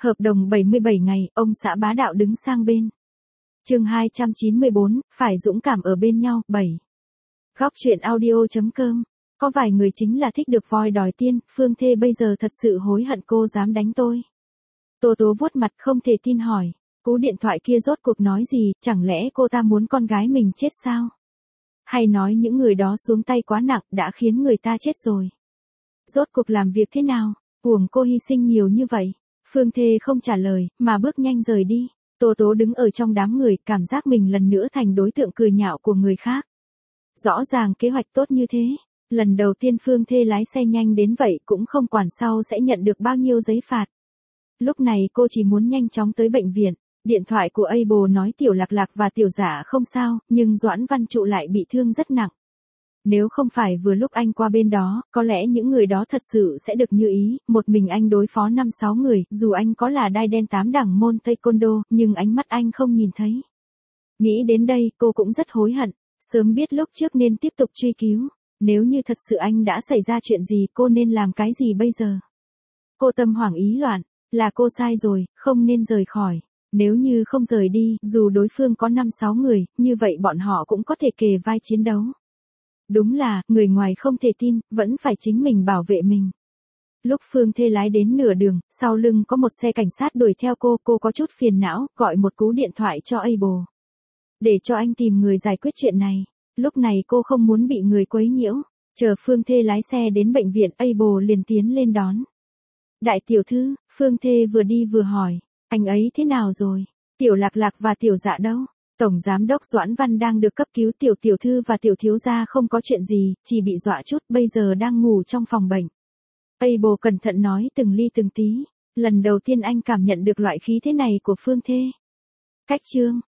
Hợp đồng 77 ngày, ông xã bá đạo đứng sang bên. Chương 294, phải dũng cảm ở bên nhau, 7. Góc truyện audio.com. Có vài người chính là thích được voi đòi tiên, Phương Thê bây giờ thật sự hối hận cô dám đánh tôi. Tô Tố vuốt mặt không thể tin hỏi, cú điện thoại kia rốt cuộc nói gì, chẳng lẽ cô ta muốn con gái mình chết sao? Hay nói những người đó xuống tay quá nặng đã khiến người ta chết rồi? Rốt cuộc làm việc thế nào? Uổng cô hy sinh nhiều như vậy. Phương Thê không trả lời, mà bước nhanh rời đi. Tô Tố đứng ở trong đám người, cảm giác mình lần nữa thành đối tượng cười nhạo của người khác. Rõ ràng kế hoạch tốt như thế. Lần đầu tiên Phương Thê lái xe nhanh đến vậy cũng không quản sau sẽ nhận được bao nhiêu giấy phạt. Lúc này cô chỉ muốn nhanh chóng tới bệnh viện. Điện thoại của Able nói Tiểu Lạc Lạc và Tiểu Dạ không sao, nhưng Doãn Văn Trụ lại bị thương rất nặng. Nếu không phải vừa lúc anh qua bên đó, có lẽ những người đó thật sự sẽ được như ý, một mình anh đối phó 5-6 người, dù anh có là đai đen 8 đẳng môn Taekwondo, nhưng ánh mắt anh không nhìn thấy. Nghĩ đến đây, cô cũng rất hối hận, sớm biết lúc trước nên tiếp tục truy cứu, nếu như thật sự anh đã xảy ra chuyện gì cô nên làm cái gì bây giờ? Cô tâm hoảng ý loạn, là cô sai rồi, không nên rời khỏi. Nếu như không rời đi, dù đối phương có 5-6 người, như vậy bọn họ cũng có thể kề vai chiến đấu. Đúng là, người ngoài không thể tin, vẫn phải chính mình bảo vệ mình. Lúc Phương Thê lái đến nửa đường, sau lưng có một xe cảnh sát đuổi theo cô có chút phiền não, gọi một cú điện thoại cho Able. Để cho anh tìm người giải quyết chuyện này. Lúc này cô không muốn bị người quấy nhiễu. Chờ Phương Thê lái xe đến bệnh viện, Able liền tiến lên đón. Đại tiểu thư, Phương Thê vừa đi vừa hỏi, anh ấy thế nào rồi? Tiểu Lạc Lạc và Tiểu Dạ đâu? Tổng giám đốc Doãn Văn đang được cấp cứu, tiểu tiểu thư và tiểu thiếu gia không có chuyện gì, chỉ bị dọa chút, bây giờ đang ngủ trong phòng bệnh. Able cẩn thận nói từng ly từng tí. Lần đầu tiên anh cảm nhận được loại khí thế này của Phương Thê. Cách chương